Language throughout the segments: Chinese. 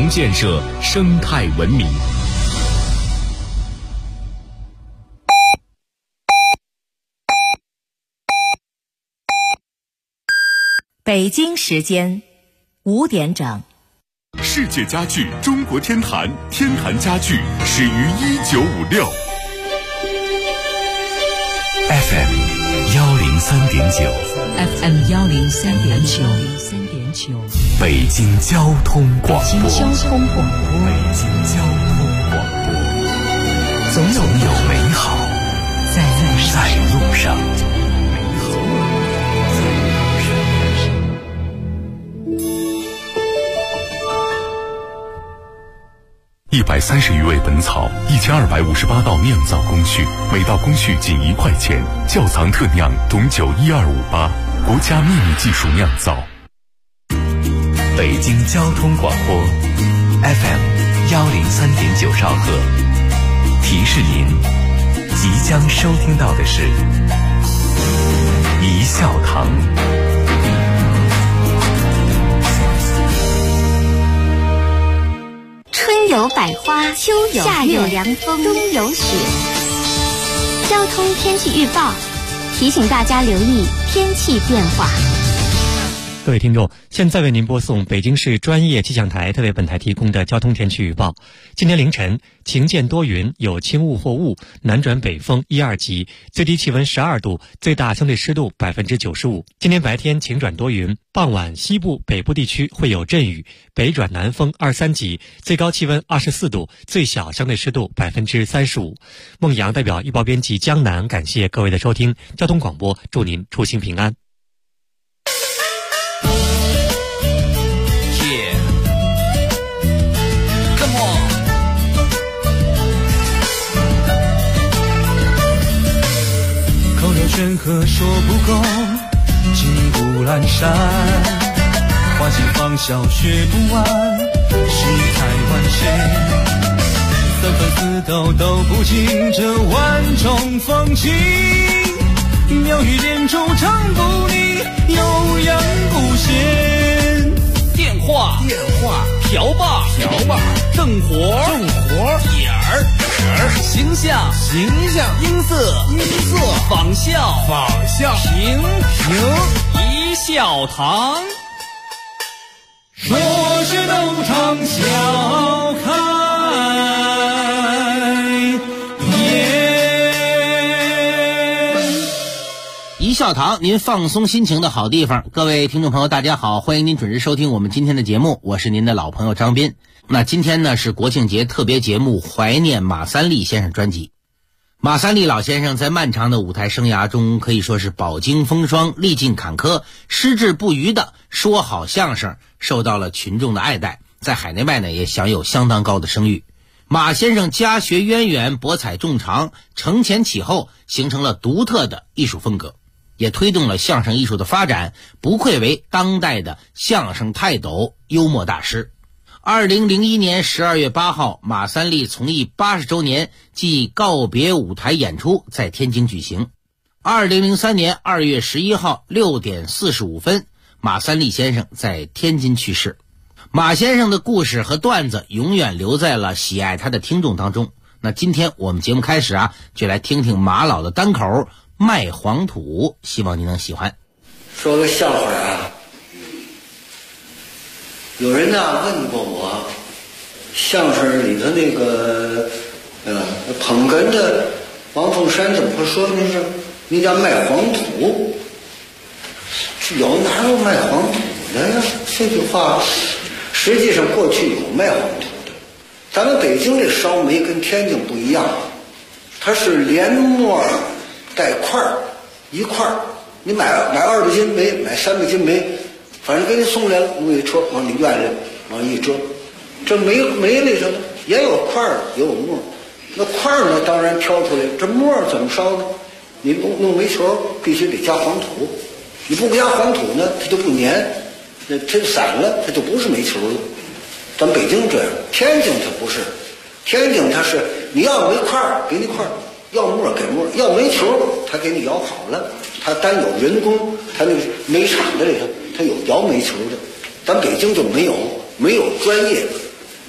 同建设生态文明。 北京时间5点整。 世界家具中国天坛，天坛家具始于1956。FM 103.9 FM 103.9 北京交通广播。 北京交通广播。 总有美好在路上。130余味本草，1258道酿造工序，每道工序仅1块钱。窖藏特酿董酒12588，国家秘密技术酿造。北京交通广播 FM 103.9兆赫，提示您即将收听到的是一笑堂。 春有百花，秋有夏有凉风，冬有雪。交通天气预报提醒大家留意天气变化。 各位听众，现在为您播送北京市专业气象台特为本台提供的交通天气预报。今天凌晨晴间多云，有轻雾或雾，南转北风1、2级，最低气温12度，最大相对湿度95%。今天白天晴转多云，傍晚西部、北部地区会有阵雨，北转南风2、3级，最高气温24度，最小相对湿度35%。孟阳代表预报编辑江南感谢各位的收听，交通广播祝您出行平安。 劝和说不够，骑虎阑珊，花心芳笑学不完，世态万千，三分四斗都不尽这万种风情，妙语连珠唱不腻，悠扬不闲。 电话瓢把正活点儿形象音色仿效平一笑堂， 说是都唱笑开一笑堂，您放松心情的好地方。各位听众朋友大家好，欢迎您准时收听我们今天的节目，我是您的老朋友张斌。那今天呢是国庆节特别节目怀念马三立先生专辑。马三立老先生在漫长的舞台生涯中可以说是饱经风霜，历尽坎坷，矢志不渝的说好相声，受到了群众的爱戴，在海内外呢也享有相当高的声誉。马先生家学渊源，博采众长，承前启后，形成了独特的艺术风格，也推动了相声艺术的发展，不愧为当代的相声泰斗、幽默大师。2001年12月8号，马三立从艺80周年暨告别舞台演出在天津举行。2003年2月11号6点45分，马三立先生在天津去世。马先生的故事和段子永远留在了喜爱他的听众当中。那今天我们节目开始就来听听马老的单口卖黄土，希望您能喜欢。 说个笑话有人问过我，相声里头那个捧哏的王凤山怎么会说那是那叫卖黄土？有哪有卖黄土的呀？这句话实际上过去有卖黄土的，咱们北京这烧煤跟天津不一样，它是连末带块儿一块儿，你买20斤煤，买300斤煤，反正给你送来了，弄一车往你院里往一遮，这煤里头呢也有块儿也有沫，那块儿呢当然挑出来，这沫怎么烧呢？你弄煤球必须得加黄土，你不加黄土呢它就不粘，那它散了它就不是煤球了。咱北京这样，天津它不是，天津它是你要煤块儿给你块儿，要沫给沫，要煤球它给你摇好了，它单有人工，它那个煤厂子里头它有摇煤球的，咱北京就没有专业的，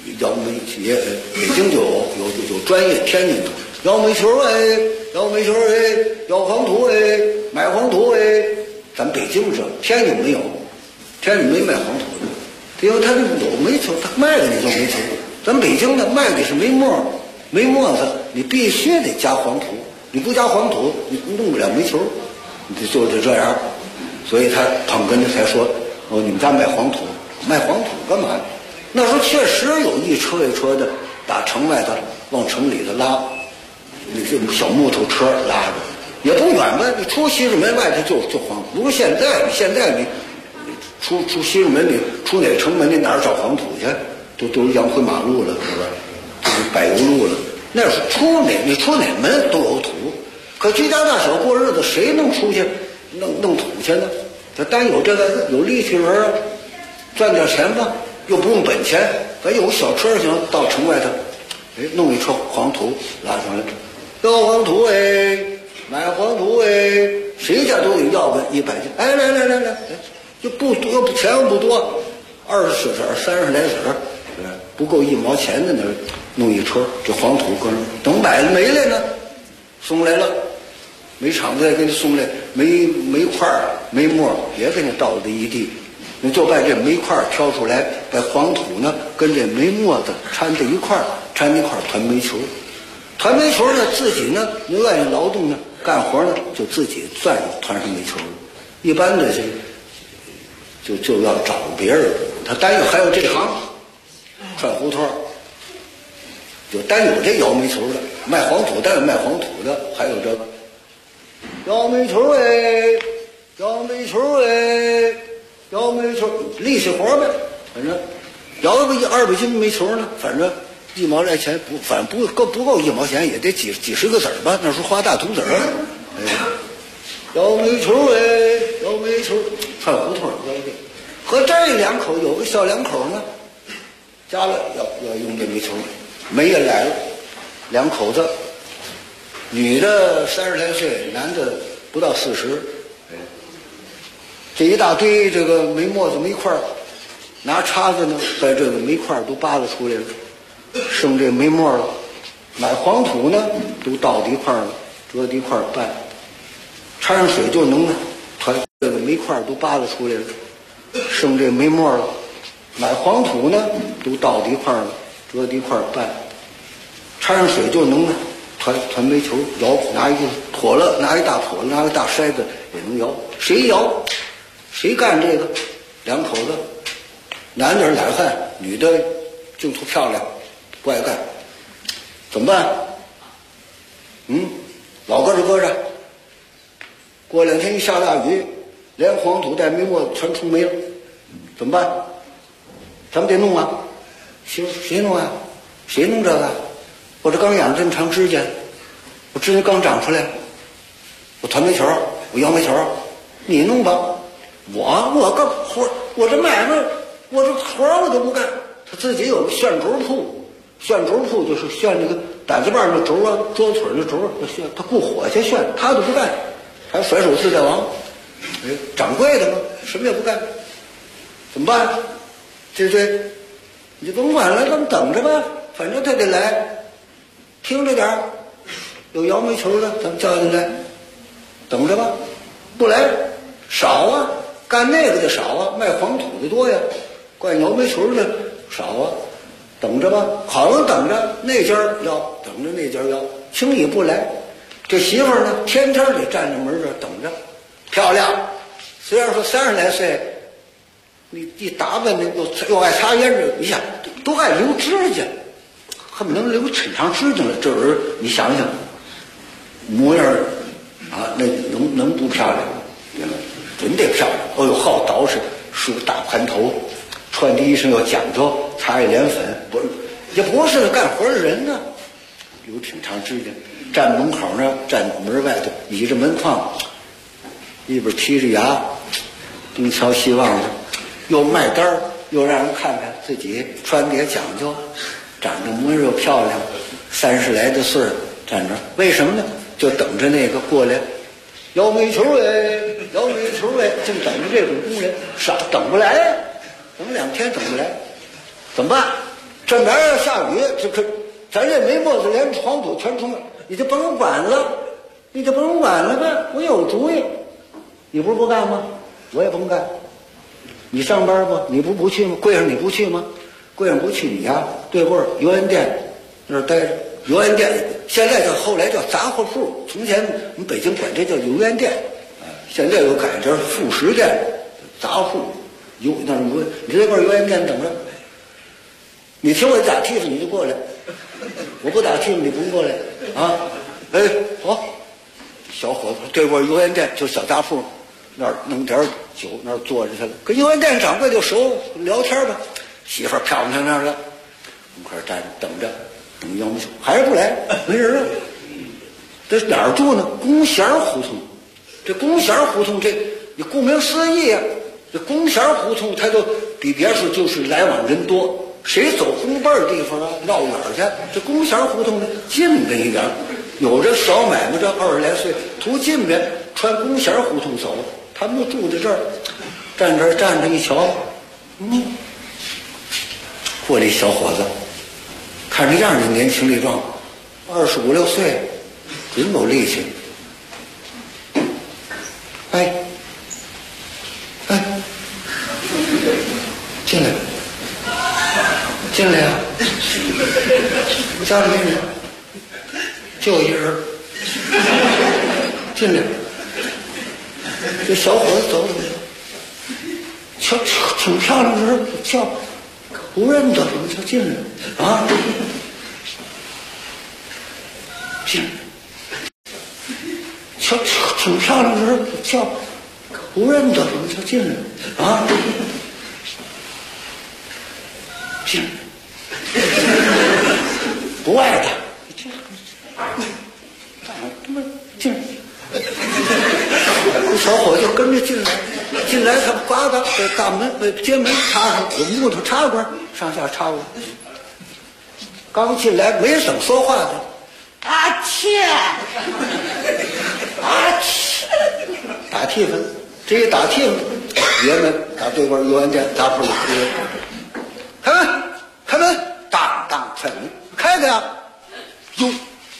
摇煤也北京就有专业，天津的摇煤球哎，摇煤球哎，摇黄土哎，卖黄土哎，咱北京这天津没有，天津没卖黄土的，因为他这有煤球，他卖的那种煤球，咱北京的卖的是煤沫子，你必须得加黄土，你不加黄土，你弄不了煤球，就是这样。所以他捧哏的才说，哦，你们家卖黄土干嘛？那时候确实有一车一车的打城外头往城里头拉，那这小木头车拉着，也不远吧？你出西直门外头就黄土。如果现在你出西直门，你出哪个城门，你哪儿找黄土去？都扬回马路了，是吧？就是柏油路了。那时候你出哪门都有土，可居家大小过日子，谁能出去弄土去呢？他单有这个有力气人啊，赚点钱吧，又不用本钱，咱有小车行，到城外头，弄一车黄土拉上来，要黄土哎，买黄土哎，谁家都得要个100斤，哎来，就不多，钱又不多，20子30来子，不够1毛钱的那弄一车，这黄土搁那等买了没了呢，送来了。煤厂子再给你送来煤块煤沫，也给你倒在一地，你就把这煤块挑出来，把黄土呢跟这煤沫子掺在一块团煤球。团煤球呢，自己呢，你愿意劳动呢，干活呢，就自己算团上煤球。一般的就要找别人，他单有还有这行，串胡同，就单有这摇煤球的，卖黄土单有卖黄土的，还有这个。摇煤球哎，摇煤球哎，摇煤球，力气活呗，反正摇个200斤煤球呢，反正1毛来钱不够1毛钱，也得几十个子儿吧，那时候花大土子儿。摇煤球哎，摇煤球，串胡同摇的。和这两口有个小两口呢，家了要用这煤球，煤也来了，两口子。女的30来岁，男的不到40，这一大堆这个煤沫子煤块，拿叉子呢把这个煤块都扒拉出来了，剩这煤沫了，买黄土呢都倒在一块了，折在一块拌，掺上水就能团这个煤块都扒拉出来了，剩这煤沫了，买黄土呢都倒在一块了，折在一块拌，掺上水就能团煤球摇，拿一个笸箩，拿一大笸箩，拿个大筛子也能摇。谁摇，谁干这个？两口子，男的懒汉，女的净图漂亮，不爱干，怎么办？老搁着，过2天一下大雨，连黄土带煤沫全冲没了，怎么办？咱们得弄啊，谁弄啊？谁弄这个？我这刚养这么长指甲，我指甲刚长出来，我团煤球，我摇煤球，你弄吧。我干活，我这买卖，我这活我都不干。他自己有个旋轴铺就是旋那个胆子瓣那轴啊，桌子腿那轴啊，旋他雇火去旋，他都不干，还甩手自在王。掌柜的嘛，什么也不干，怎么办？对不对？你就甭管了，咱们等着吧，反正他得来。听着点儿，有摇煤球的，咱们叫进来，等着吧。不来，少啊，干那个的少啊，卖黄土的多呀，干摇煤球的少啊，等着吧。好了，等着那家要，等着那家要，轻易不来。这媳妇儿呢，天天得站在门这儿等着，漂亮。虽然说30来岁，你打扮的又爱擦胭脂，你想都爱留指甲。恨不能留抻长指甲了，这人你想想，模样啊，那能不漂亮？准得漂亮。哦呦，好捯饬，梳大盘头，穿的衣裳要讲究，擦一脸粉，也不是干活的人呢。留挺长指甲，站门口呢，站门外头，倚着门框，一边剔着牙，东瞧西望着，又卖单儿，又让人看看自己穿的也讲究。长得模样又漂亮，30来的岁站着，为什么呢？就等着那个过来，摇煤球哎，摇煤球哎，正等着这种工人，等不来，等2天等不来，怎么办？ 这边要下雨，这可咱这没沫子，连黄土全冲了，你就不能管了，你就不能管了呗。我有主意，你不是不干吗？我也甭干。你上班不？你不去吗？柜上你不去吗？柜上不去，你呀对过油盐店那儿待着。油盐店现在后来叫杂货铺，从前我们北京管这叫油盐店，现在又改成副食店、杂货油那什么？你这块油盐店等着，你听我打替补你就过来，我不打替补你不用过来啊！哎，好，小伙子对过油盐店就小杂铺，那儿弄点酒，那儿坐着去了，跟油盐店掌柜就熟聊天吧。媳妇儿漂亮的，门口站着等着。等要么还是不来，没人了。这哪儿住呢？弓弦胡同。这弓弦胡同，这你顾名思义啊，这弓弦胡同它就比别处就是来往人多，谁走公辈儿地方啊，绕远去。这弓弦胡同呢，近呗一点，有这小买卖这20来岁，图近呗，穿弓弦胡同走。他们就住在这儿，站这儿站着一瞧，过来一小伙子。看这样的年轻力壮，25、26岁，真有力气。哎，进来，进来呀！家里没人，就一人。进来，这小伙子走瞧，挺漂亮的人，叫不认得，怎么就进来啊？进来，瞧，挺漂亮的人，叫不认得，怎么就进来啊？进来，不爱他，进来。这小伙就跟着进来，他呱呱把大门把街门插上，有木头插管上下插过。刚进来没等说话的，啊切，打替分，这一打替分，爷们打对面油盐店打铺里，开门，开门，当踹门，开开呀！哟，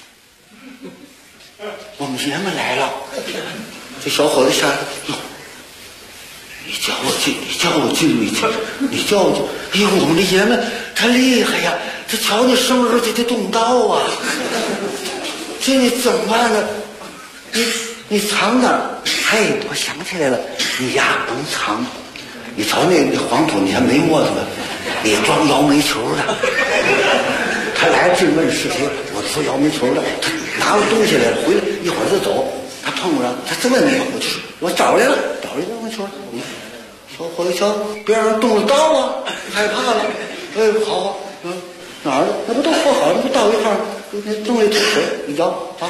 我们爷们来了。这小伙子下来，哟，你叫我进，你叫我进。哎呦，我们这爷们他厉害呀！这瞧你生日这动刀啊！这你怎么办呢？你藏哪儿？嘿，我想起来了，你呀甭藏。你瞧那黄土，你还没沫子呢，你装摇煤球的。他来质问是谁，我说摇煤球的。他拿了东西来了，回来一会儿就走。他碰不上，他这问你，我找来了，摇煤球。小伙子瞧边上动了刀啊，害怕了。哎，好，哪儿呢？那不都和好了？不到一块儿，那弄一桶水，你摇啊。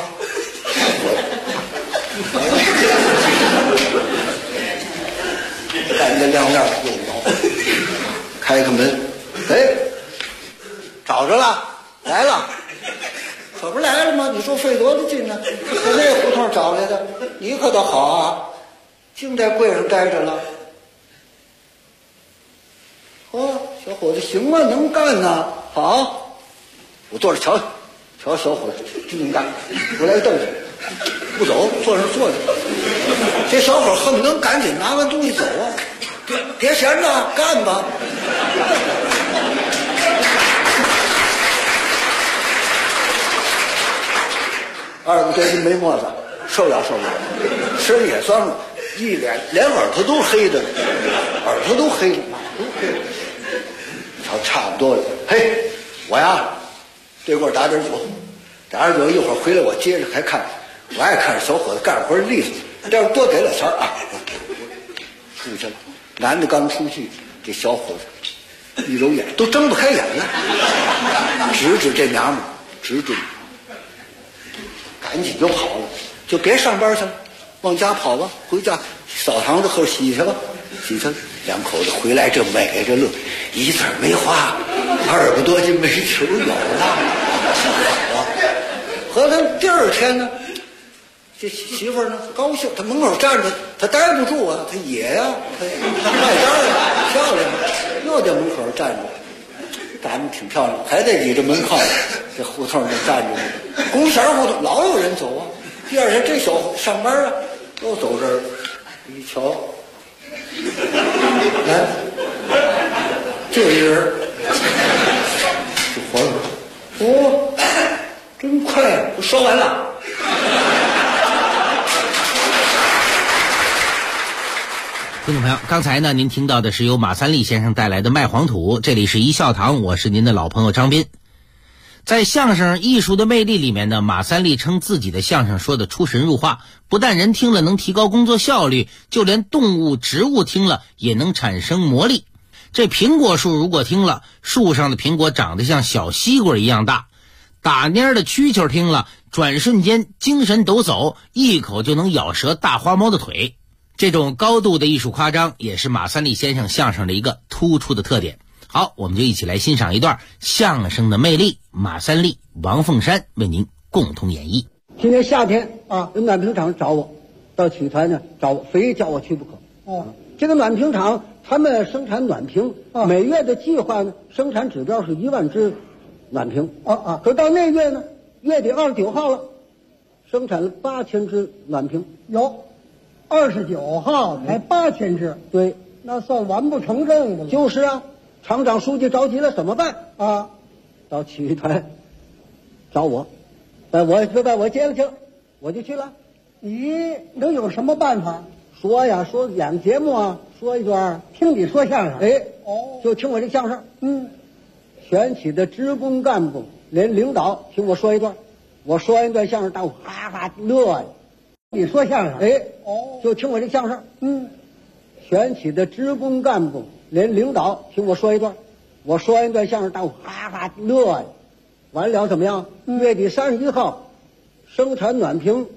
干这亮亮又摇，开个门，哎，找着了，来了，可不来了吗？你说费多大劲呢？在那胡同找来的，你可倒好啊，净在柜上待着了。小伙子行啊，能干呐，好，我坐着瞧小伙子真能干，我来个凳子，不走，坐着坐着。这小伙恨不能赶紧拿完东西走啊！别闲着，干吧！25多斤没沫子，受不了，吃也酸了，一脸连耳朵都黑着呢，都黑了。瞧，差不多了。嘿，我呀，对过打点酒，一会儿回来我接着还看。我爱看小伙子干活利索，要是多给了钱啊，出去了。男的刚出去，这小伙子一揉眼都睁不开眼了，指这娘们，指准，赶紧就跑了，就别上班去了，往家跑吧，回家澡堂子后洗去吧，洗去。两口子回来这美着乐，一字没花，200多斤煤球有了，好啊！合着第二天呢，这媳妇儿呢高兴，她门口站着，她待不住啊，她野呀，她卖单啊，漂亮，又在门口站着。 长得挺漂亮，还得倚着门框，这胡同就站着。宫前胡同老有人走啊。第二天这小子上班啊，都走这儿，一瞧，来，这人就还了。哦，真快，我说完了。 听众朋友，刚才呢，您听到的是由马三立先生带来的《卖黄土》，这里是一笑堂，我是您的老朋友张斌。在相声艺术的魅力里面呢，马三立称自己的相声说的出神入化，不但人听了能提高工作效率，就连动物植物听了也能产生魔力。这苹果树如果听了，树上的苹果长得像小西瓜一样大；打蔫的蛐蛐听了，转瞬间精神抖擞，一口就能咬折大花猫的腿。这种高度的艺术夸张也是马三立先生相声的一个突出的特点。好，我们就一起来欣赏一段相声的魅力，马三立、王凤山为您共同演绎。 今年夏天啊，有暖瓶厂找我，到曲团呢找我，非叫我去不可。哦，这个暖瓶厂他们生产暖瓶，每月的计划呢生产指标是1万只暖瓶。可到那月呢，月底29号了，生产了8000只暖瓶。 有，29号才8000只， 对， 那算完不成任务了。 就是啊。厂长书记着急了，怎么办啊？到曲艺团找我，把我接了去了，我就去了。 你能有什么办法？ 说呀，说演个节目啊，说一段， 听你说相声。 就听我这相声。选起的职工干部连领导听我说一段，我说完一段相声，大伙哈哈乐呀。 你说相声。 就听我这相声。选起的职工干部连领导听我说一段，我说完一段相声，大伙哈哈乐呀。完了怎么样？月底31号，生产暖瓶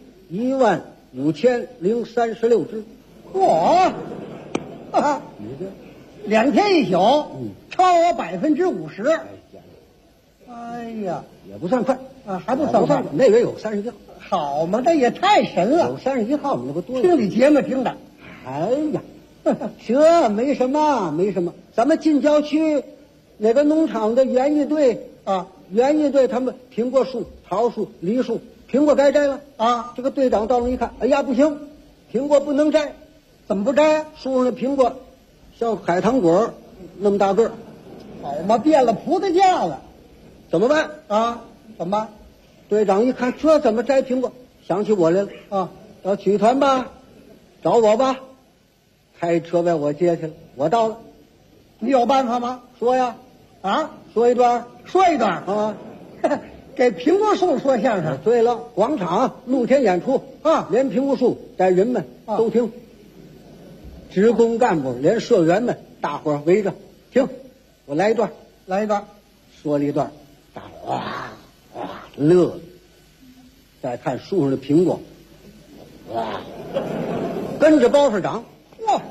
15036只。 嚯！2天一宿，超我50%。哎呀， 也不算快啊，还不算快。 那月有31号。 好嘛，这也太神了！ 有31号，那不多。 听你节目听的。 哎呀。这没什么，咱们近郊区那个农场的园艺队啊，园艺队他们苹果树、桃树、梨树，苹果该摘了啊。这个队长到那一看，哎呀，不行，苹果不能摘。 怎么不摘？ 树上的苹果像海棠果那么大个儿。 好嘛，变了葡萄架了， 怎么办啊？怎么办？ 队长一看，这怎么摘苹果？想起我来了啊，到曲团吧，找我吧。开车把我接去了，我到了。 你有办法吗？ 说呀， 说一段啊， 给苹果树说相声。 对了，广场露天演出啊，连苹果树带人们都听。职工干部连社员们，大伙儿围着听。我来一段，说了一段，大伙哇乐了。再看树上的苹果，哇，跟着包上长。哇！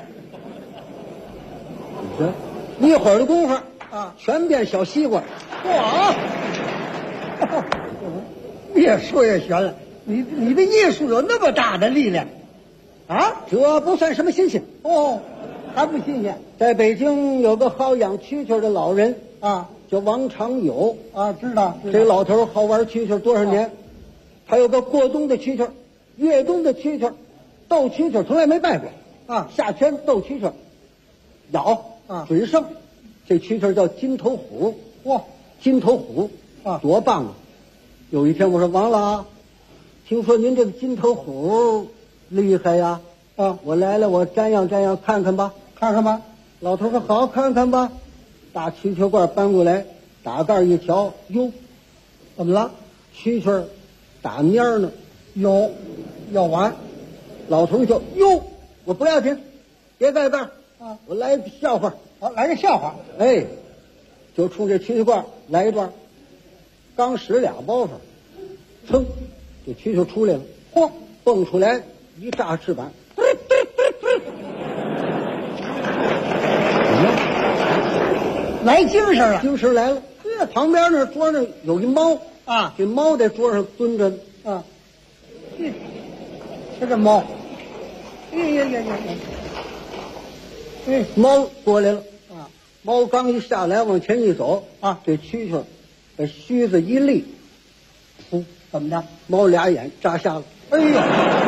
一会儿的功夫啊，全变小西瓜。 哇！越说越悬了。你的艺术有那么大的力量啊？ 这不算什么新鲜还不新鲜。 在北京有个好养蛐蛐的老人啊， 叫王长友啊，知道。 这个老头好玩蛐蛐多少年，他有个过冬的蛐蛐，越冬的蛐蛐，斗蛐蛐从来没败过。夏天斗蛐蛐，咬准胜。这蛐蛐叫金头虎。 哇， 金头虎多棒啊！有一天我说王老，听说您这个金头虎厉害呀，我来了，我瞻仰看看吧。老头说好，看看吧。大蛐蛐罐搬过来，打盖一瞧，哟， 怎么了？ 蛐蛐打蔫呢。 有，要完。 老头就哟。我不要紧，别盖盖我来个笑话。 来个笑话。 就冲这蛐蛐罐来一段。刚使2包袱，噌，这蛐蛐出来了。嚯，蹦出来一炸翅膀， 来精神了， 精神来了。旁边那桌上有一猫啊， 这猫在桌上蹲着啊。这猫。猫过来了啊！ 毛刚一下来，往前一走啊，这蛐蛐把须子一立， 怎么着？ 猫俩眼扎瞎了。 哎呦，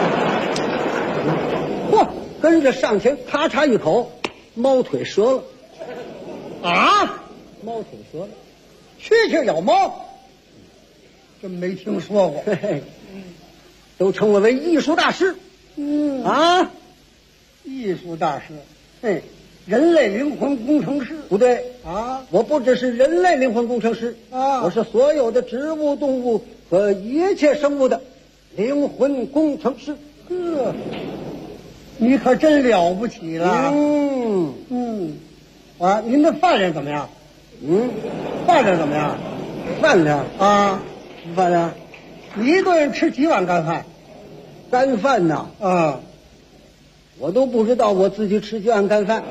嚯！跟着上前，咔嚓一口，猫腿折了。 啊！ 猫腿折了， 蛐蛐咬猫，真没听说过。 嘿嘿，都称我为艺术大师。啊， 艺术大师，嘿，人类灵魂工程师。 不对啊， 我不只是人类灵魂工程师啊， 我是所有的植物、动物和一切生物的灵魂工程师。 呵，你可真了不起了。啊，您的饭量怎么样？饭量怎么样？ 饭量啊， 饭量， 你一个人吃几碗干饭？ 干饭呐？ 啊， 我都不知道我自己吃几碗干饭。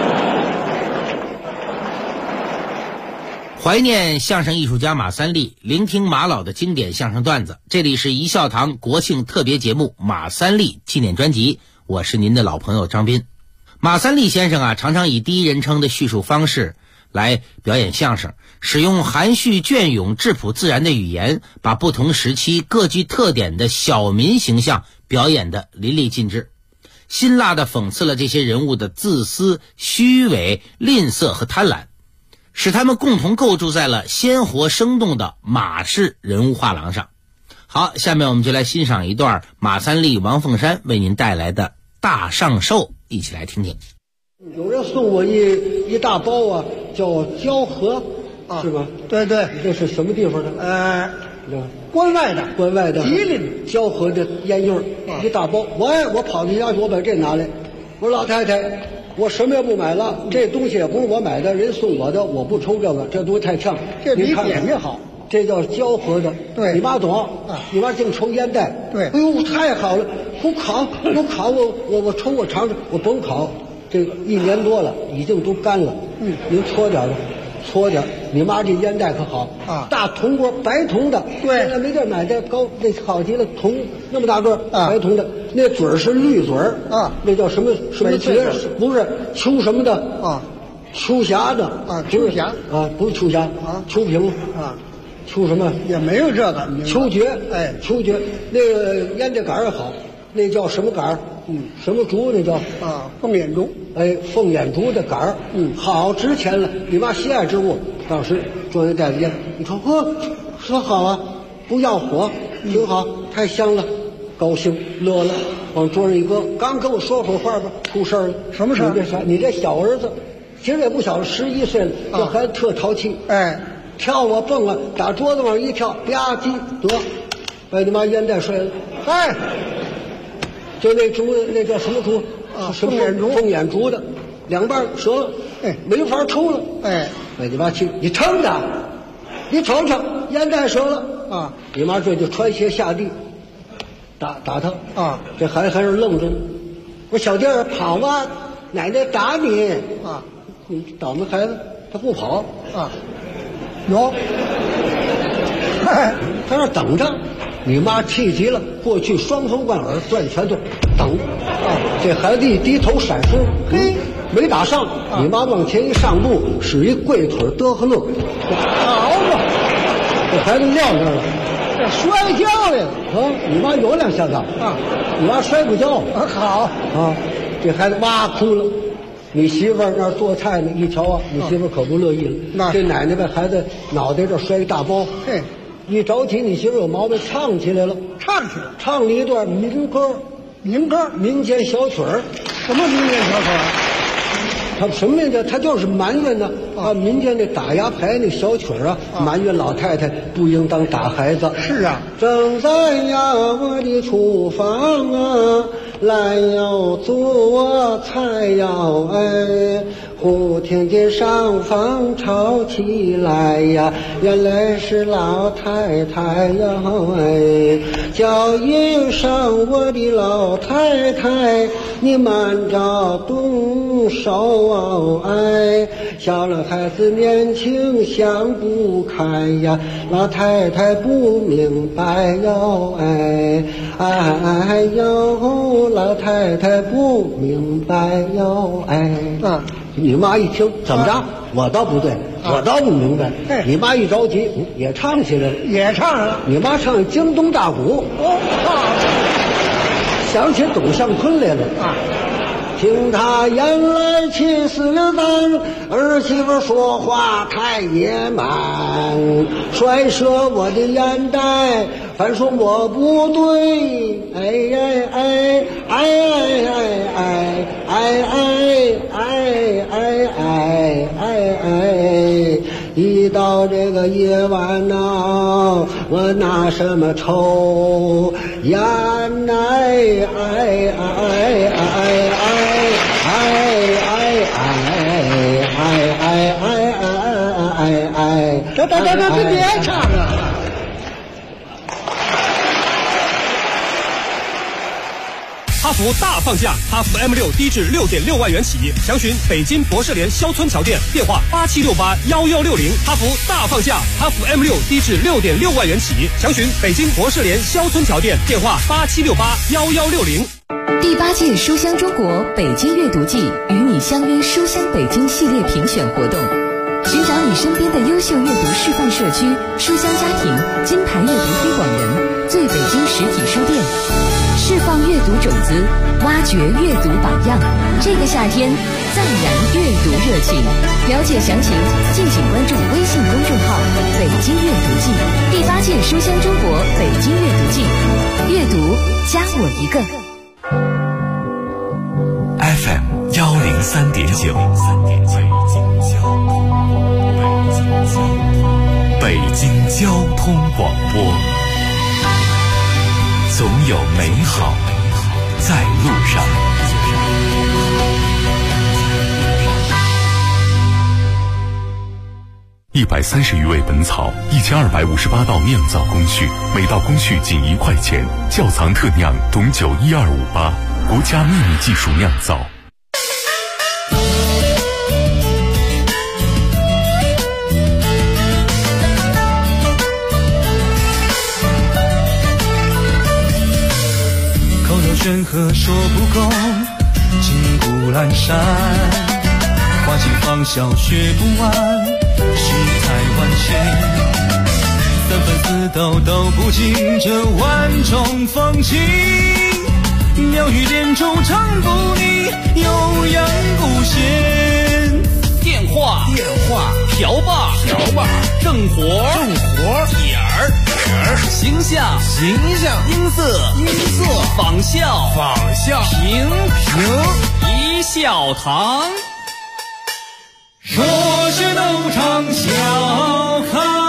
怀念相声艺术家马三立，聆听马老的经典相声段子。这里是一笑堂国庆特别节目马三立纪念专辑，我是您的老朋友张斌。马三立先生啊，常常以第一人称的叙述方式来表演相声，使用含蓄隽永、质朴自然的语言，把不同时期各具特点的小民形象表演得淋漓尽致，辛辣地讽刺了这些人物的自私、虚伪、吝啬和贪婪，使他们共同构筑在了鲜活生动的马式人物画廊上。好，下面我们就来欣赏一段马三立、王凤山为您带来的大上寿，一起来听听。 有人送我一大包啊，叫交河，是吧？ 对对， 这是什么地方的？ 关外的， 关外的， 吉林交河的烟叶一大包。我跑到家去，我把这拿来，我说老太太，我什么也不买了，这东西也不是我买的，人送我的，我不抽这个，这东西太呛。 这比看点也好， 这叫交河的。 对， 你妈懂你妈净抽烟袋。 对， 哎呦，太好了，不烤，我抽我尝尝，我甭烤。这个1年多了，已经都干了。您搓点吧，搓点。你妈这烟袋可好啊， 大铜锅，白铜的。 对， 现在没地儿买的高，那好极了，铜那么大个白铜的，那嘴儿是绿嘴儿啊， 那叫什么节？不是秋什么的啊， 秋霞的啊，秋霞啊，不是秋霞啊， 秋萍啊， 秋什么也没有这个秋蕨， 哎， 秋蕨那个烟这杆儿好，那叫什么杆儿？什么竹？那叫凤眼竹。 哎，凤眼竹的杆儿，好值钱了。你妈心爱之物，当时装一袋子烟，你说说好啊，不要火，挺好，太香了，高兴乐了，往桌上一搁。刚跟我说会儿话吧，出事儿了。 什么事儿？ 你这小儿子，其实也不小，11岁了，这孩子特淘气， 哎， 跳啊蹦啊，打桌子往一跳，吧唧得，把你妈烟袋摔了， 哎。 就那竹，那叫什么竹？ 凤眼竹， 凤眼竹的，两半折了，没法抽了，把你妈气，你撑的，你瞅瞅，烟袋折了啊！你妈这就穿鞋下地，打他啊！这孩子还是愣着呢。我说小弟儿跑吧，奶奶打你啊！你倒霉孩子，他不跑啊？有，在那等着。你妈气急了，过去双头贯耳攥拳头，等这孩子一低头闪身，没打上。你妈往前一上步，使一跪腿嘚呵乐，好嘛！这孩子撂那儿了， 这摔跤来了你妈有两下子你妈摔不跤好这孩子哇哭了。你媳妇儿那儿做菜呢，一瞧你媳妇儿可不乐意了。这奶奶把孩子脑袋这摔一大包，一着急，你媳妇有毛病，唱起来了，唱了一段民歌，民间小曲儿。 什么民间小曲儿？ 他什么民间？他就是埋怨呢民间那打牙牌那小曲儿埋怨老太太不应当打孩子。 是啊， 正在呀我的厨房来要做菜呀忽听见上房吵起来呀，原来是老太太呀叫一声我的老太太，你慢着动手小了孩子年轻想不开呀，老太太不明白哟老太太不明白哟你妈一听怎么着，我倒不对，我倒不明白。你妈一着急也唱起来了， 也唱上了。 你妈唱京东大鼓，想起董向坤来了啊。听他言来气死了蛋，儿媳妇说话太野蛮，摔折我的眼袋，反说我不对，哎哎哎哎哎哎哎哎哎哎，一到这个夜晚呐，我拿什么抽烟哎哎哎哎哎。这别唱了。 哈弗大放价，哈弗 M6 低至6.6万元起，详询北京博士联肖村桥店，电话87681160。哈弗大放价，哈弗 M6 低至6.6万元起，详询北京博士联肖村桥店，电话87681160。 第8届书香中国北京阅读季与你相约书香北京系列评选活动，寻找你身边的优秀阅读示范社区、书香家庭、金牌阅读推广人、最北京实体书店，释放阅读种子，挖掘阅读榜样。这个夏天，赞燃阅读热情。了解详情，敬请关注微信公众号“北京阅读季”。第8届书香中国北京阅读季，阅读加我一个。 FM 103.9，北京交通广播，总有美好在路上。130余味本草，1258道酿造工序，每道工序仅1块钱。窖藏特酿董酒12588，国家秘密技术酿造。 口头劝和说不够，筋骨阑珊，花期芳笑学不完，世态万千。3分4斗都不尽这万种风情，妙语连珠唱不腻，悠扬不闲。 电话瓢把正活点儿形象音色仿效平一笑堂。 说是斗场笑开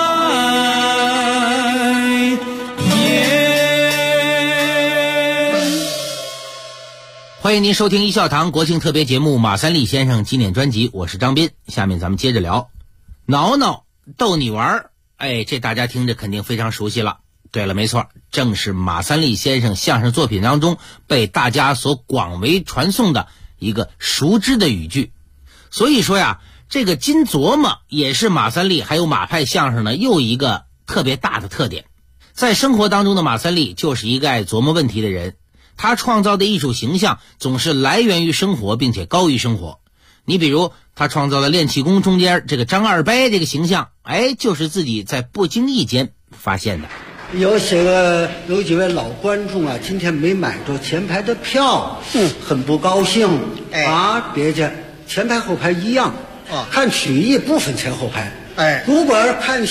欢迎您收听一笑堂国庆特别节目马三立先生纪念专辑，我是张斌。下面咱们接着聊挠挠逗你玩。这大家听着肯定非常熟悉了。对了，没错，正是马三立先生相声作品当中被大家所广为传颂的一个熟知的语句。所以说呀，这个金琢磨也是马三立还有马派相声呢又一个特别大的特点。在生活当中的马三立就是一个爱琢磨问题的人，他创造的艺术形象总是来源于生活，并且高于生活。你比如他创造了练气功中间这个张二掰这个形象，就是自己在不经意间发现的。 有几位老观众啊，今天没买着前排的票，很不高兴别介，前排后排一样看曲艺不分前后排。如果是看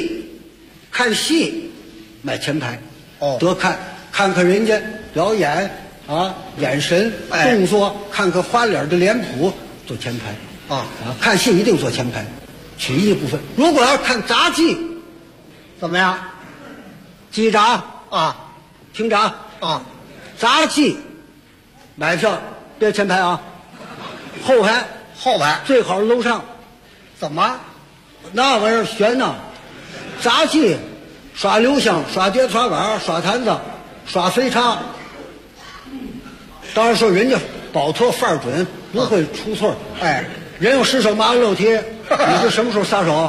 戏买前排多看人家表演眼神动作，看看花脸的脸谱，坐前排看戏一定坐前排，曲艺部分。如果要看杂技怎么样？击闸听闸杂技买票别前排后排最好楼上。怎么？那玩意儿悬呢？杂技耍流香，耍碟耍碗，耍坛子，耍飞叉。当然说人家保特范儿准，不会出错。人有失手马有肉体，你是什么时候撒手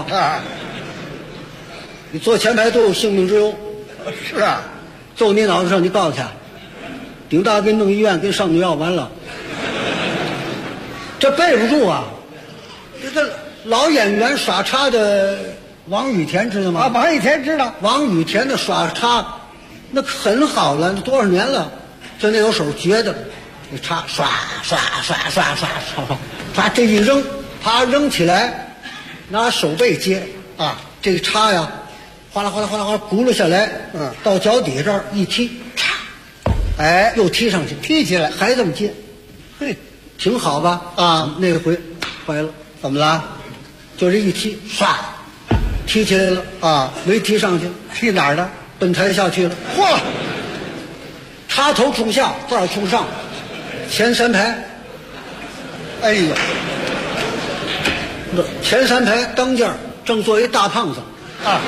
你坐前排都有性命之忧。 是啊， 揍你脑子上，你告诉他，顶大给你弄医院，给上女药完了。这背不住这个老演员耍叉的王雨田知道吗？ 王雨田知道。 王雨田的耍叉，那很好了，多少年了，就那有手觉得，这叉刷刷刷刷刷刷刷，这一扔，啪扔起来，拿手背接啊，这个叉呀，哗啦哗啦哗啦哗啦轱辘下来，到脚底这儿一踢，嚓，哎，又踢上去， 踢起来， 还这么接，嘿，挺好吧？啊，那回坏了， 怎么了？ 就这一踢，唰，踢起来了啊，没踢上去， 踢哪儿的？ 奔台下去了。嚯！插头冲下，把儿冲上，前3排。 哎呀， 那前3排当间正坐一大胖子啊，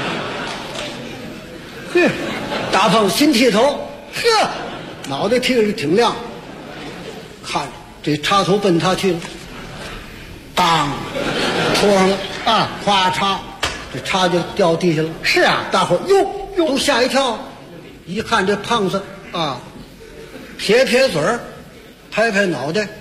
呵，大胖子新剃头，呵，脑袋剃得挺亮，看着这插头奔他去了，当，戳上了啊，咵嚓，这叉就掉地下了。 是啊， 大伙儿哟都吓一跳，一看这胖子啊，撇撇嘴儿，拍拍脑袋，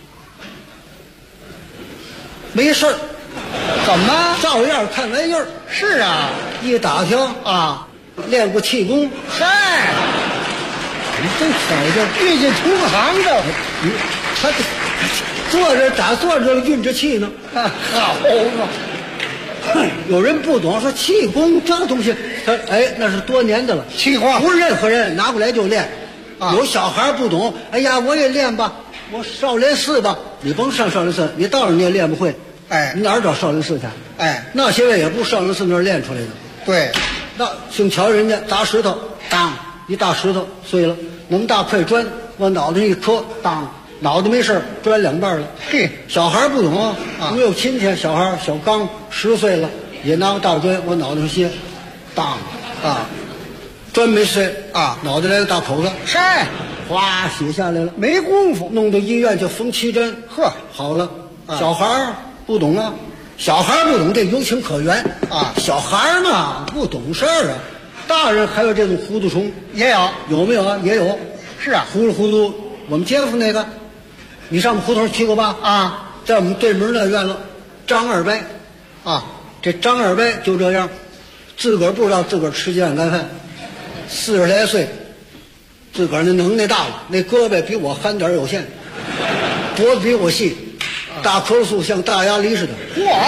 没事儿， 怎么照样看玩意儿？ 是啊， 一打听啊，练过气功。 嗨， 你真巧着， 遇见同行的， 他坐着咋坐着运着气呢？ 好嘛。 有人不懂，说气功这东西，他那是多年的了， 气功不是任何人拿过来就练。有小孩不懂，哎呀，我也练吧，我少林寺吧，你甭上少林寺，你到了你也练不会。你哪儿找少林寺去？那些人也不是少林寺那儿练出来的。 对， 那请瞧人家砸石头，当一大石头碎了，那么大块砖往脑袋上一磕，当脑袋没事，砖2半了。 嘿， 小孩不懂啊，我有亲戚小孩小刚10岁了，也拿个大砖往脑袋上歇，当啊，砖没碎啊，脑袋来个大口子， 晒， 哗血下来了， 没功夫， 弄到医院就缝7针， 呵， 好了。小孩不懂啊，小孩不懂这有情可原啊，小孩嘛不懂事儿啊，大人还有这种糊涂虫也有没有啊？也有， 是啊， 糊里糊涂。我们街坊那个，你上我们胡同去过吧？ 啊， 在我们对门那院了，张二伯，啊，这张二伯就这样，自个儿不知道自个儿吃几碗干饭，40来岁，自个儿那能耐大了，那胳膊比我憨点有限，脖子比我细，大棵树像大鸭梨似的。 嚯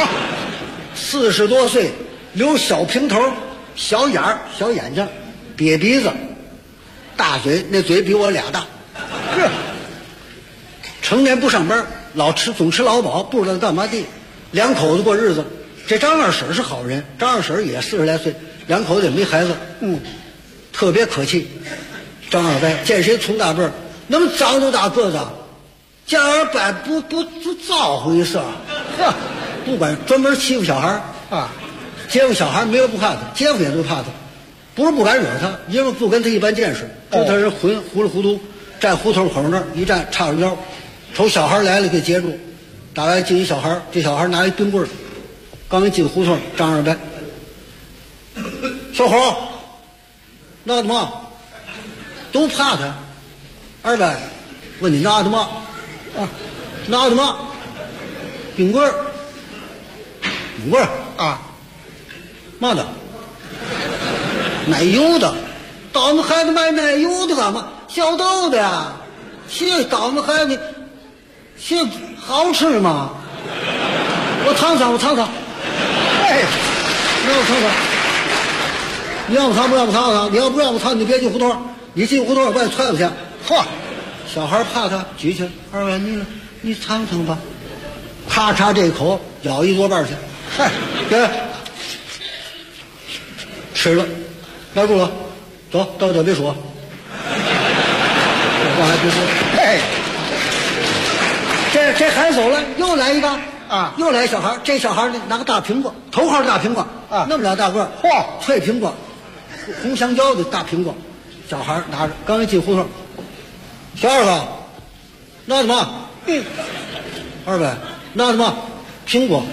，40多岁，留小平头，小眼儿、小眼睛，瘪鼻子，大嘴，那嘴比我俩大。呵，成天不上班，总吃老饱，不知道干嘛地。2口子过日子。这张二婶是好人，张二婶也40来岁，2口子也没孩子，特别可气。张二伯见谁从大辈儿，那么长多大个子，见二伯不造回事儿，呵，不管专门欺负小孩啊，街坊小孩没有不怕他，街坊也都怕他，不是不敢惹他，因为不跟他一般见识，知他人混糊里糊涂，站胡同口那儿一站，叉着腰，瞅小孩来了给截住，大概进一小孩，这小孩拿一冰棍儿，刚一进胡同，张二伯，小伙，那怎么？都怕他。二伯，问你拿什么？啊，拿什么？冰棍儿。冰棍儿啊？嘛的？奶油的。倒霉孩子卖奶油的干嘛？小豆的呀。这倒霉孩子，这好吃吗？我尝尝。哎，让我尝尝。你让我尝不让我尝？你要不让我尝，你别进胡同。你进胡同我把你踹出去。嚯！小孩怕他，举起来。二位，你尝尝吧。咔嚓这口咬1多半去。嗨，给吃了，来住了，走到这别说。我还别说。这孩子走了，又来一个啊，又来一小孩。这小孩呢拿个大苹果，头号大苹果啊，那么俩大个，嚯，脆苹果，红香蕉的大苹果。小孩拿着，刚一进胡同，小二哥，那什么？二伯，那什么？苹果，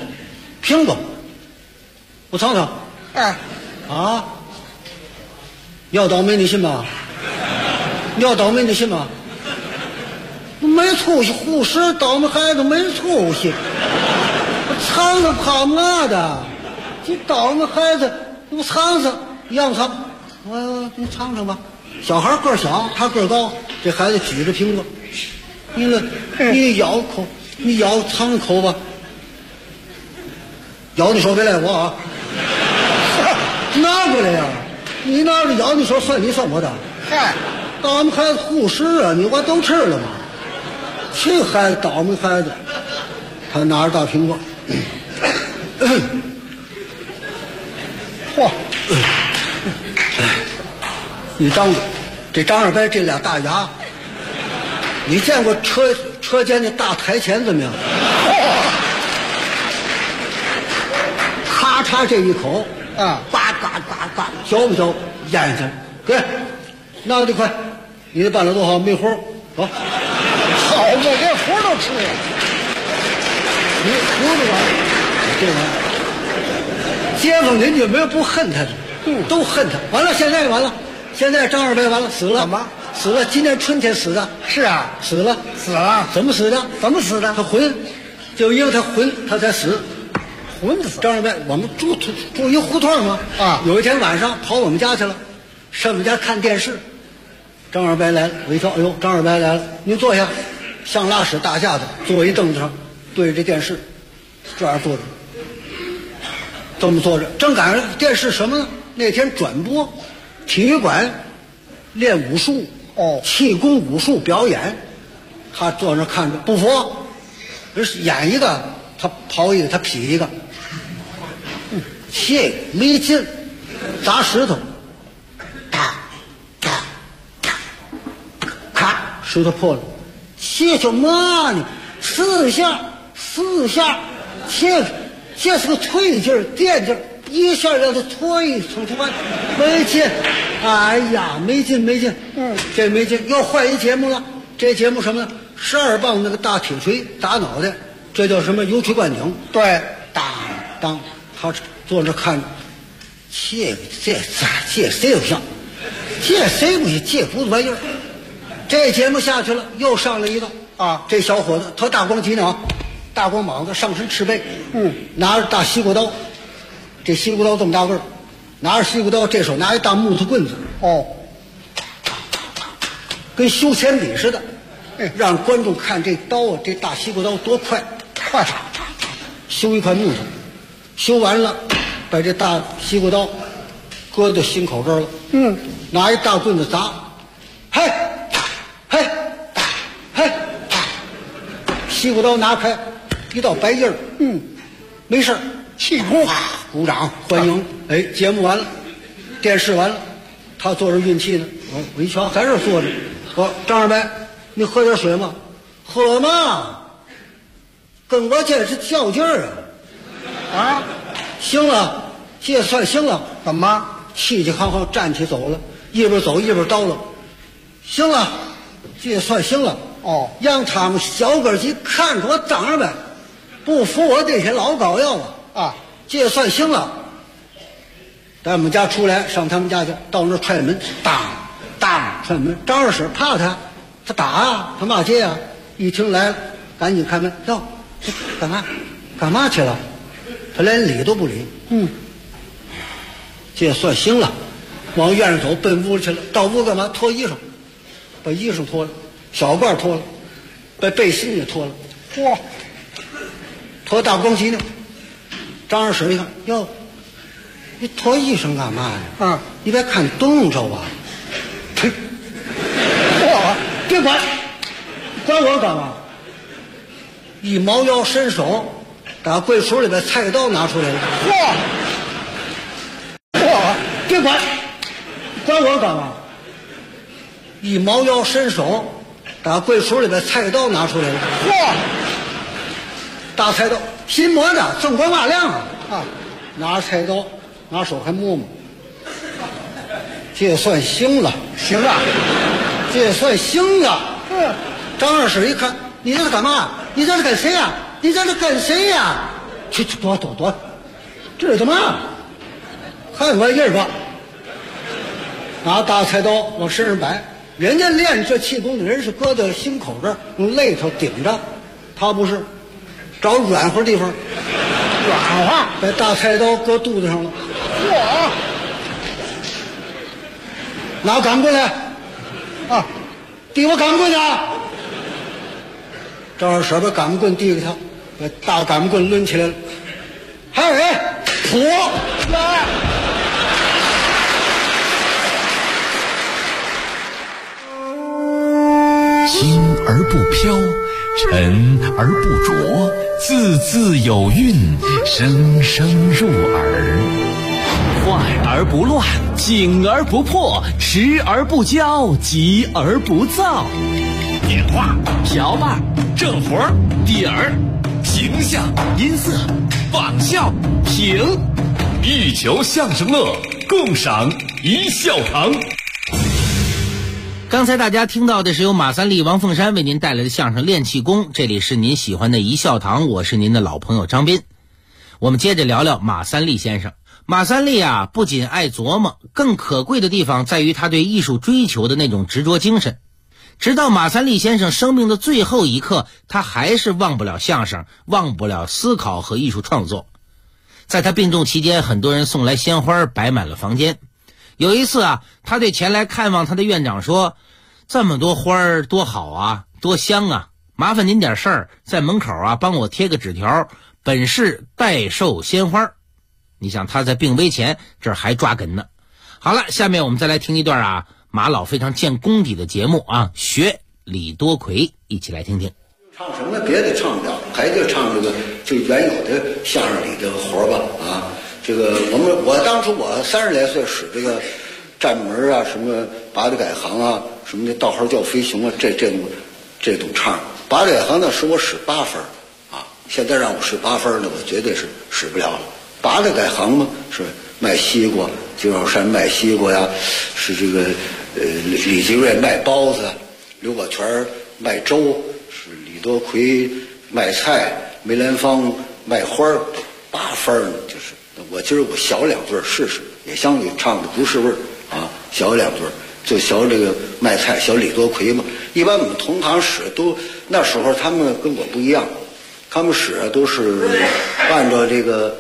我尝尝。啊，要倒霉你信吗？要倒霉你信吗？没出息，护士倒霉孩子没出息。 藏着怕嘛的？这倒霉孩子，你不藏上，让藏，你藏上吧。小孩个小，他个高，这孩子举着苹果，你咬口，你咬藏口吧。咬你手别赖我啊！拿过来呀！你拿着咬你手算你算我的。嗨，倒霉孩子护食啊！你我都吃了吗？这孩子倒霉孩子，他拿着大苹果，嚯！你张着这张二白这俩大牙，你见过车间的大台钳子没有？咔嚓这一口啊，呱呱呱呱，嚼不嚼？咽下去，给，拿得快，你这办了多好，没活走。好嘛，连活都吃了。你活着完，这玩意儿，街坊邻居没有不恨他的，都恨他。完了，现在完了。现在张二白完了，死了。怎么死了？今年春天死的。是啊，死了。怎么死的？他混，就因为他混，他才死。混死。张二白，我们住一胡同嘛。啊。有一天晚上跑我们家去了，上我们家看电视。张二白来了，我一瞧，哎呦，张二白来了，您坐下。象拉屎大架子，坐一凳子上，对着这电视，这样坐着，这么坐着，正赶上电视什么呢？那天转播。体育馆练武术，气功武术表演，他坐那看着不服，演一个他刨一个他劈一个，这没劲，砸石头，哒哒哒，咔，石头破了，这叫嘛呢？4下，这是个推劲儿电劲儿。一下让他推出去，没劲，哎呀，没劲，这没劲，又换一节目了。这节目什么呢？12磅那个大铁锤打脑袋，这叫什么？油锤灌顶。对，当，他坐着看着，这谁不像？这谁不行？这不是玩意儿。这节目下去了，又上来一个啊！这小伙子他大光脊梁，大光膀子，上身赤背，拿着大西瓜刀。这西瓜刀这么大个儿，拿着西瓜刀，这手拿一大木头棍子，跟修铅笔似的，让观众看这刀啊，这大西瓜刀多快，修一块木头，修完了，把这大西瓜刀搁到心口这儿了，拿一大棍子砸，嘿，西瓜刀拿开，一道白印儿，没事儿。气功，鼓掌欢迎。哎，节目完了，电视完了，他坐着运气呢。我一瞧，还是坐着。我张二白，你喝点水吗？喝嘛，跟我这是较劲儿啊！行了，这算行了。怎么？气气哼哼站起走了，一边走一边叨叨。行了，这算行了。让他们小哥几看出我张二白不服我这些老膏药了。这也算行了。在我们家出来，上他们家去，到那踹门，当踹门。张二婶怕他打啊，他骂街啊。一听来了，赶紧开门，哟，这干嘛去了？他连理都不理。这也算行了。往院上走，奔屋去了。到屋干嘛？脱衣裳，把衣裳脱了，小褂脱了，把背心也脱了。嚯，脱大光旗呢。张二婶一看，哟，你脱衣裳干嘛呀？你别看冻着吧？别管我干嘛？一猫腰伸手，打柜橱里把菜刀拿出来了。别管我干嘛？一猫腰伸手，打柜橱里把菜刀拿出来了。大菜刀。新磨的，正光瓦亮拿着菜刀，拿手还摸摸，这算行了，这算行了。张二婶一看，你这是干嘛？你这是跟谁呀？去躲，这是干嘛？看我印儿吧，拿大菜刀往身上摆。人家练这气功的人是搁在心口这儿，用肋头顶着，他不是。找软和地方， 软化， 把大菜刀搁肚子上了。 嚯！ 拿钢棍来， 啊， 递我钢棍呢。赵二婶把钢棍递给他，把大钢棍抡起来了。还有人噗来。 轻而不飘，沉而不浊，字字有韵，声声入耳。快而不乱，紧而不破，实而不骄，急而不躁。点画、瓢把、正活、底儿、形象、音色、仿效、评，欲求相声乐，共赏一笑堂。 刚才大家听到的是由马三立、王凤山为您带来的相声《练气功》，这里是您喜欢的一笑堂，我是您的老朋友张斌。我们接着聊聊马三立先生。马三立啊，不仅爱琢磨，更可贵的地方在于他对艺术追求的那种执着精神。直到马三立先生生命的最后一刻，他还是忘不了相声，忘不了思考和艺术创作。在他病重期间，很多人送来鲜花，摆满了房间。有一次啊，他对前来看望他的院长说，这么多花儿多好啊，多香啊，麻烦您点事儿，在门口啊帮我贴个纸条，本市代售鲜花。你想他在病危前这儿还抓梗呢。好了，下面我们再来听一段啊马老非常见功底的节目啊，学李多奎，一起来听听。 唱什么别的唱不了，还就唱这个就原有的相声里的活吧啊。这个我当初我30来岁使这个站门啊，什么八的改行啊，什么的道号叫飞行啊，这都唱。八的改行呢是我使8分啊，现在让我使8分呢，我绝对是使不了了。八的改行嘛，是卖西瓜，金宝山卖西瓜呀，是这个李吉瑞卖包子，刘宝全卖粥，是李多奎卖菜，梅兰芳卖花儿，8分呢，就是我今儿我小2句试试，也相对唱的不是味儿啊，小2句就小这个卖菜，小李多奎嘛。一般我们同行使都那时候他们跟我不一样，他们使啊都是按照这个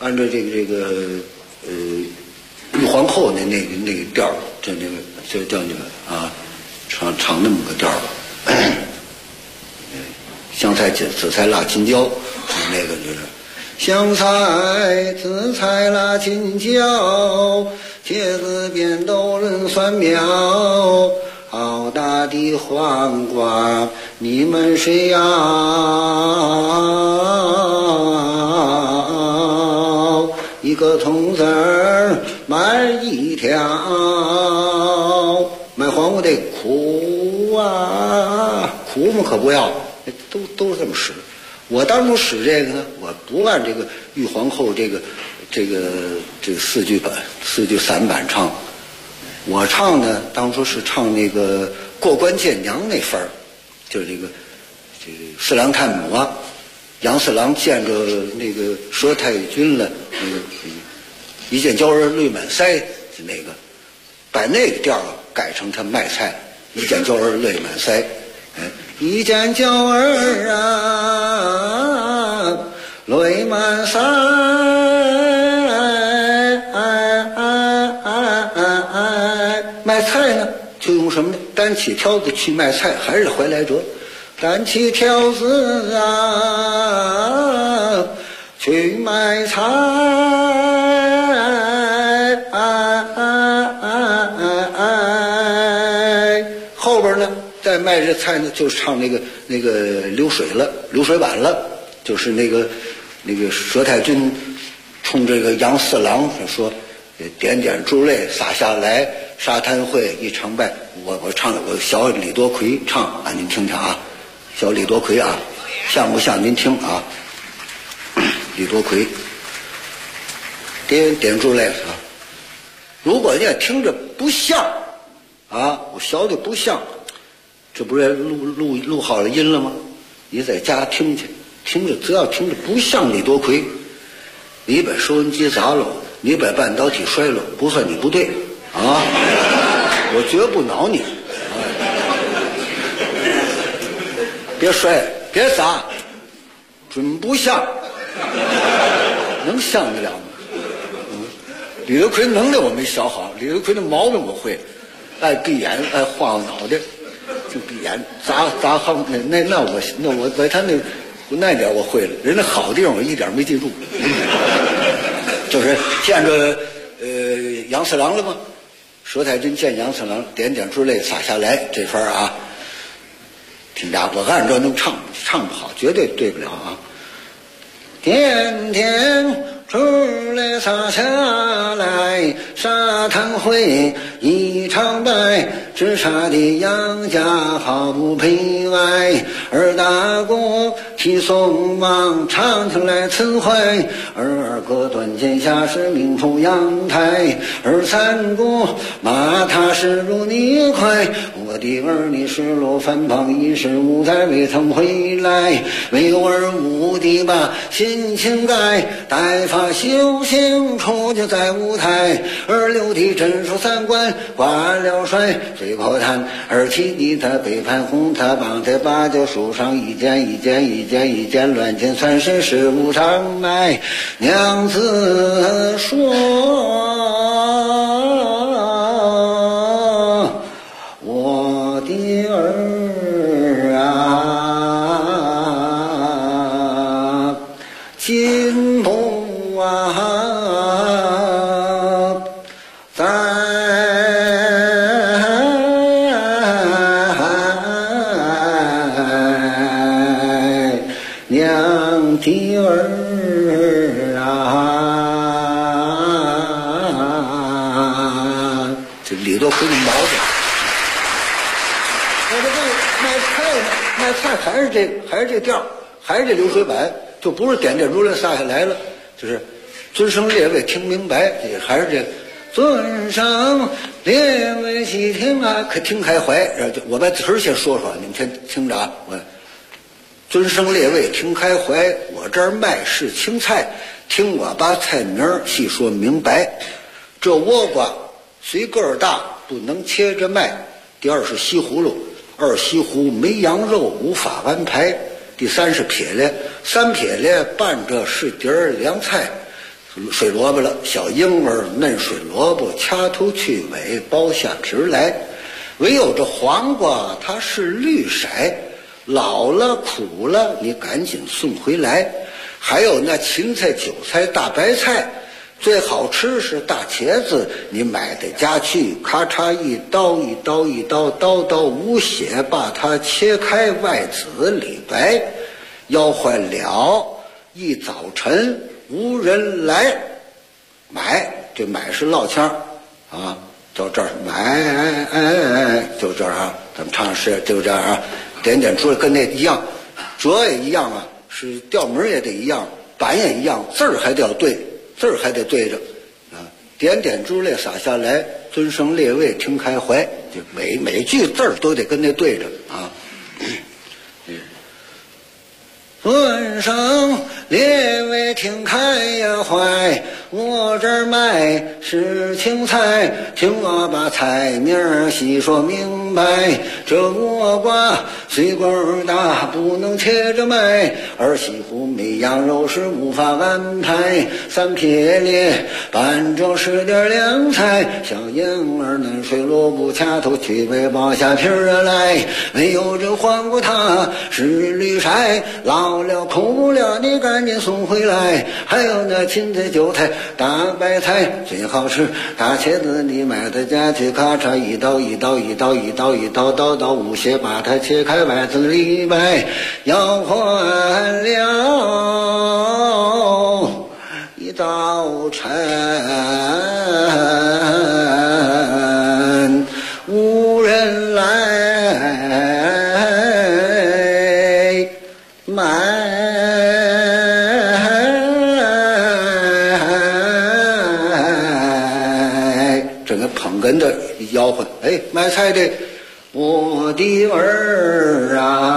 玉皇后那个调儿，就叫那个啊，唱那么个调儿。香菜紫菜辣青椒，那个就是香菜紫菜辣青椒，茄子扁豆轮蒜苗，好大的黄瓜，你们谁要？一个铜子儿买1条，买黄瓜得苦啊，苦嘛可不要，都这么使。我当初使这个呢，我不按这个玉皇后这个4句散板唱，我唱呢当初是唱那个过关见娘那份儿，就是这个四郎探母啊，杨四郎见着那个佘太君了，那个一见娇儿泪满腮，就那个把那个调改成他卖菜，一见娇儿泪满腮，一见娇儿啊泪满腮，卖菜呢就用什么呢？单起挑子去卖菜，还是怀来折。单起挑子啊去卖菜，后边呢再卖这菜呢就唱那个流水板了，就是那个佘太君冲这个杨四郎说点点珠泪洒下来，沙滩会一长拜。我唱我小李多奎唱啊，您听听啊，小李多奎啊，像不像？您听啊，李多奎点珠泪啊。如果你也听着不像啊，我学的不像，这不是录好了音了吗？你在家听去，听着只要听着不像李多奎，你把收音机砸了，你把半导体摔了，不算你不对啊，我绝不挠你，别摔别砸，准不像。 能像得了吗？李德奎能力我没学好，李德奎的毛病我会，爱闭眼，爱晃脑袋，就闭眼砸行那我在他那点我会了，人家好地方我一点没记住。就是见着杨四郎了吗？佘太君见杨四郎，点点珠泪洒下来，这番啊，听着我按照能唱不好，绝对对不了啊。点点珠泪洒下来，沙滩灰一场白，直杀的杨家毫不悲哀。二大哥替宋王长亭来辞怀，二哥断剑下是名出阳台，二三哥骂他是如泥块，我的儿你失落反旁一时无在未曾回来，为有儿无的把心情改，待发修行出就在舞台，二六的真书三观挂了帅，随口谈二七的他背叛红他帮他把酒书上一件乱箭算是事无常迈，娘子说我的儿啊进步啊在娘的儿啊，这里头会有毛病。卖菜还是这调，还是这流水板，就不是点点如来撒下来了，就是尊声列位听明白，也还是这尊声列位细听啊，可听开怀。我把词儿先说说，你们先听着啊，我。尊声列位听开怀，我这儿卖是青菜，听我把菜名细说明白。这倭瓜虽个儿大，不能切着卖。第二是西葫芦，二西湖没羊肉，无法安排。第三是撇咧，三撇咧拌着是碟儿凉菜。水萝卜了，小鹰儿嫩水萝卜，掐头去尾，剥下皮来。唯有这黄瓜，它是绿色。老了苦了，你赶紧送回来。还有那芹菜、韭菜、大白菜，最好吃是大茄子，你买到家去，咔嚓一刀刀无血，把它切开，外紫里白。要坏了，一早晨无人来买，这买是落腔啊，到这儿买，就这儿啊，咱们唱诗就这样啊。点点出来跟那一样，折也一样啊，是调门也得一样，板也一样，字儿还得要对，字儿还得对着啊。点点珠泪洒下来，尊声列位听开怀，就每句字儿都得跟那对着啊。尊声列位听开呀怀，我这儿卖是青菜，听我把菜名细说明白。这倭瓜虽个儿大，不能切着卖，二西湖没羊肉是无法安排。三撇咧拌着是点凉菜，小婴儿嫩水萝卜，掐头去尾，剥下皮儿来。没有这黄瓜它是绿色，老了苦了，你赶紧送回来。还有那芹菜、韭菜、大白菜，最好吃大茄子，你买到家去，咔嚓一刀无血，把它切开，外子里白。要坏了，一早晨无人来买。整个捧哏的吆喝，哎，买菜的我的儿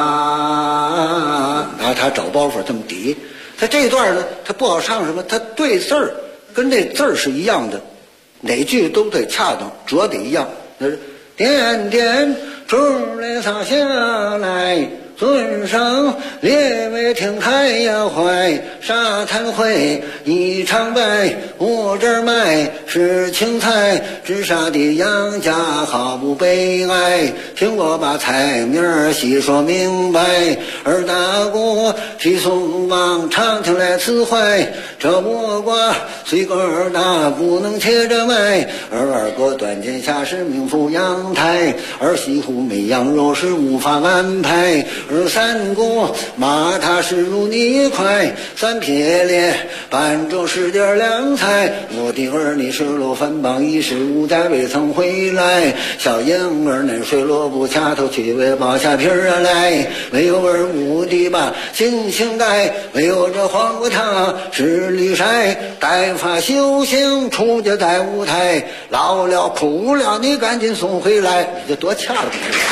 啊，拿他找包袱这么抵。他这段呢，他不好唱什么，他对字儿跟这字儿是一样的，哪句都得恰当，折得一样。那是点点珠泪洒下来， 尊上列位听开呀怀，沙滩会一场白，我这儿卖是青菜，治沙的杨家毫不悲哀，听我把菜名儿细说明白。二大哥提送往长亭来辞怀，这倭瓜虽个儿大不能切着卖，二哥端剑下是名副阳台，二西湖没羊肉是无法安排，二三哥骂他是如泥块，三撇脸伴着10点凉菜，我的儿你是落分榜15载未曾回来，小婴儿那水落不掐头去为剥下皮儿来，没有儿母的吧心情带，没有这黄瓜汤是绿晒，带发修行出家在舞台，老了哭了你赶紧送回来，这多恰当。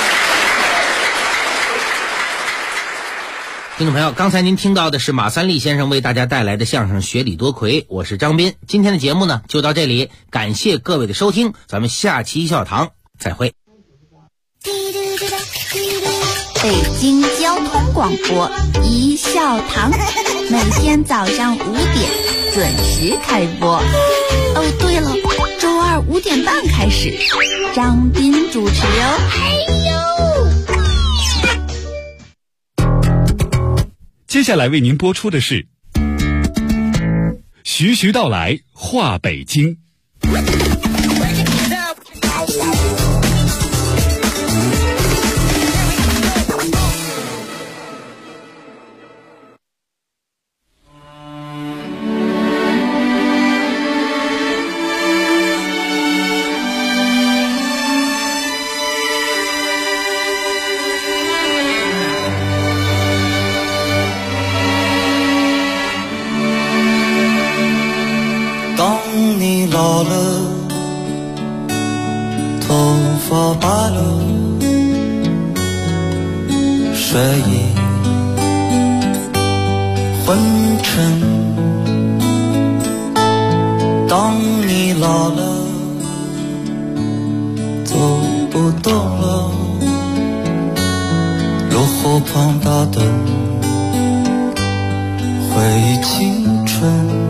听众朋友，刚才您听到的是马三立先生为大家带来的相声《学礼夺魁》，我是张斌。今天的节目呢就到这里，感谢各位的收听，咱们下期笑堂再会。 北京交通广播一笑堂，每天早上5点准时开播。哦，对了，周二5点半开始，张斌主持哦。 接下来为您播出的是徐徐道来话北京。 老了，头发白了，睡意昏沉。当你老了，走不动了，落后旁打盹，回忆青春。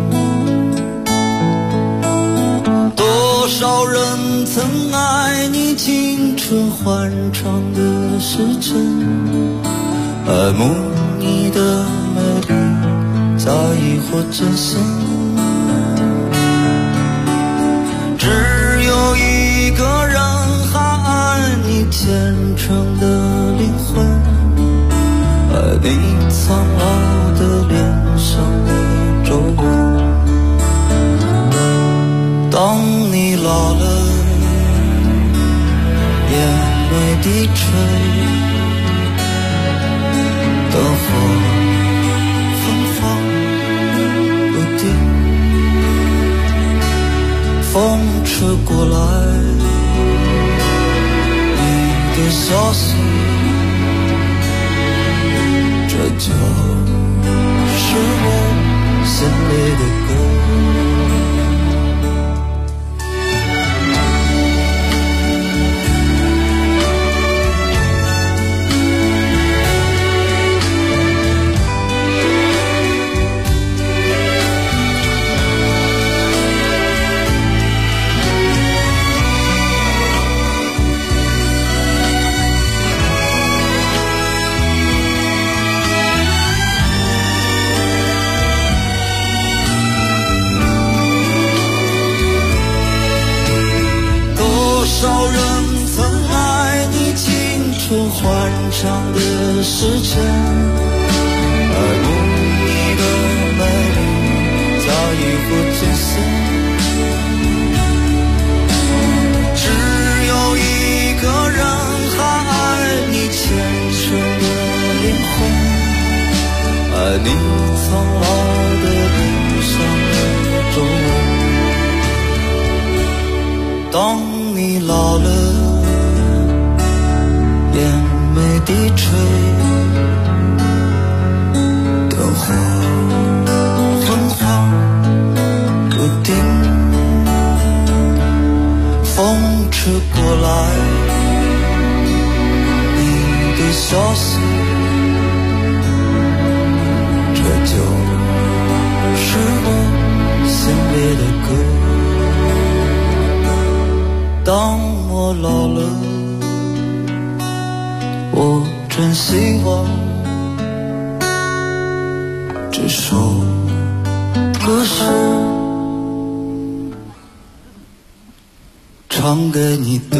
多少人曾爱你青春欢畅的时辰，爱慕你的美丽，在意或真心。只有一个人还爱你虔诚的灵魂，爱你苍老的脸上的皱纹。当你老了，眼眉低垂，灯火芬芳不定，风吹过来，你的消息，这就是我心里的歌。多少人曾爱你青春欢畅的时辰，爱慕你的美丽，早已不见色。只有一个人还爱你虔诚的灵魂，爱你苍老的脸上的皱纹。当你老了，眼眉低垂，灯火昏黄不定，风吹过来，你的消息就是我先烈的歌。当我老了，我真希望这首歌是唱给你的。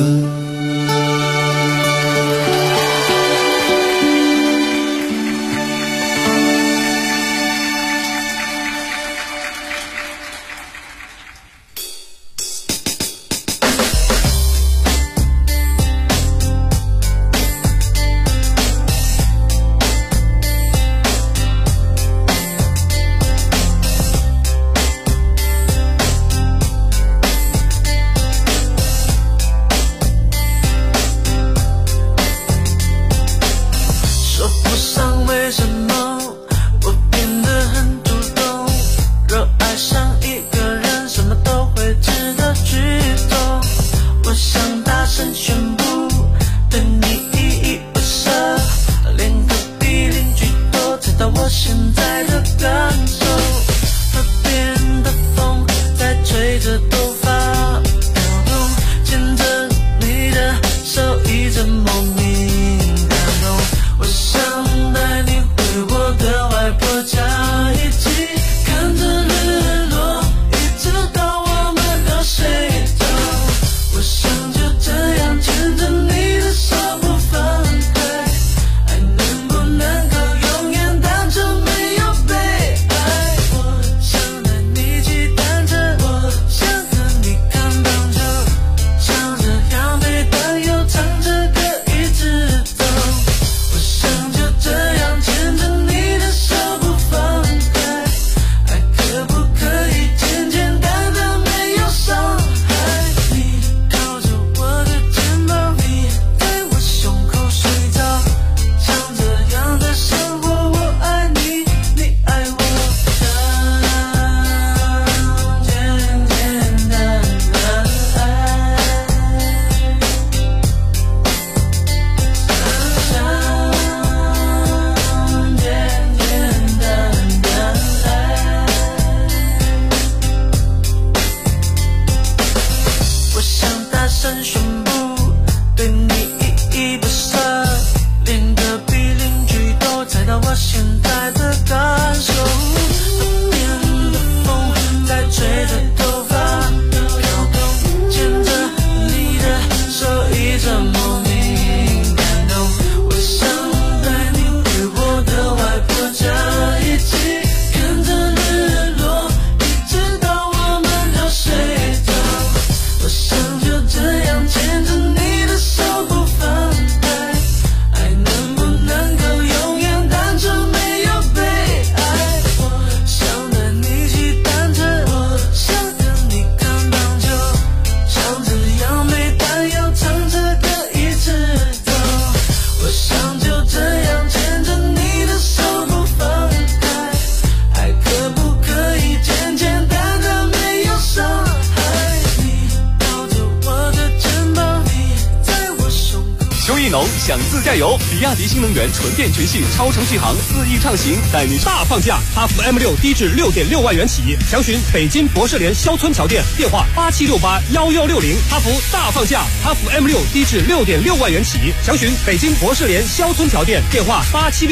想自驾游，比亚迪新能源纯电全系超长续航4亿畅行，带你大放价。哈弗 M6 低至6.6万元起，详询北京博士联肖村桥店，电话87681160。哈弗大放价，哈弗 M6 低至6.6万元起，详询北京博士联肖村桥店，电话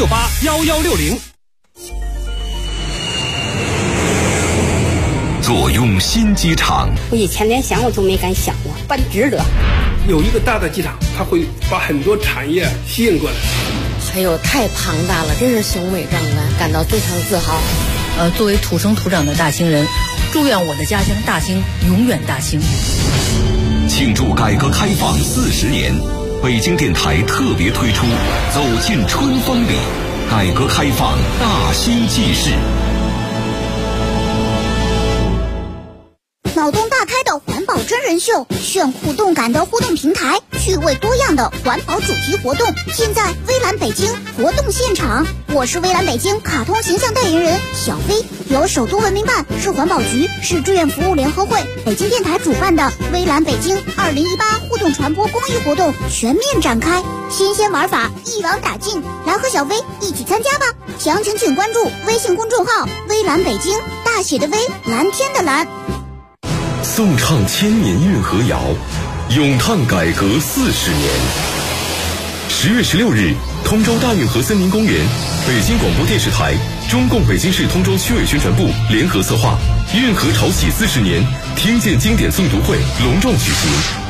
87681160。 左用新机场， 我以前连想我都没敢想过，办值得。 有一个大的机场，它会把很多产业吸引过来。 哎呦，太庞大了，真是雄伟壮观，感到非常自豪。 作为土生土长的大兴人，祝愿我的家乡大兴永远大兴。 庆祝改革开放40年，北京电台特别推出《走进春风里》，改革开放大兴纪事。 脑洞大开的环保真人秀，炫酷动感的互动平台，趣味多样的环保主题活动，尽在微蓝北京活动现场。我是微蓝北京卡通形象代言人小飞。 由首都文明办、市环保局、市志愿服务联合会、北京电台主办的微蓝北京2018互动传播公益活动全面展开，新鲜玩法一网打尽，来和小薇一起参加吧！详情请关注微信公众号“微蓝北京”，大写的微，蓝天的蓝。 颂唱千年运河谣，咏叹改革40年。10月16日，通州大运河森林公园，北京广播电视台、中共北京市通州区委宣传部联合策划，运河潮起40年听见经典诵读会隆重举行。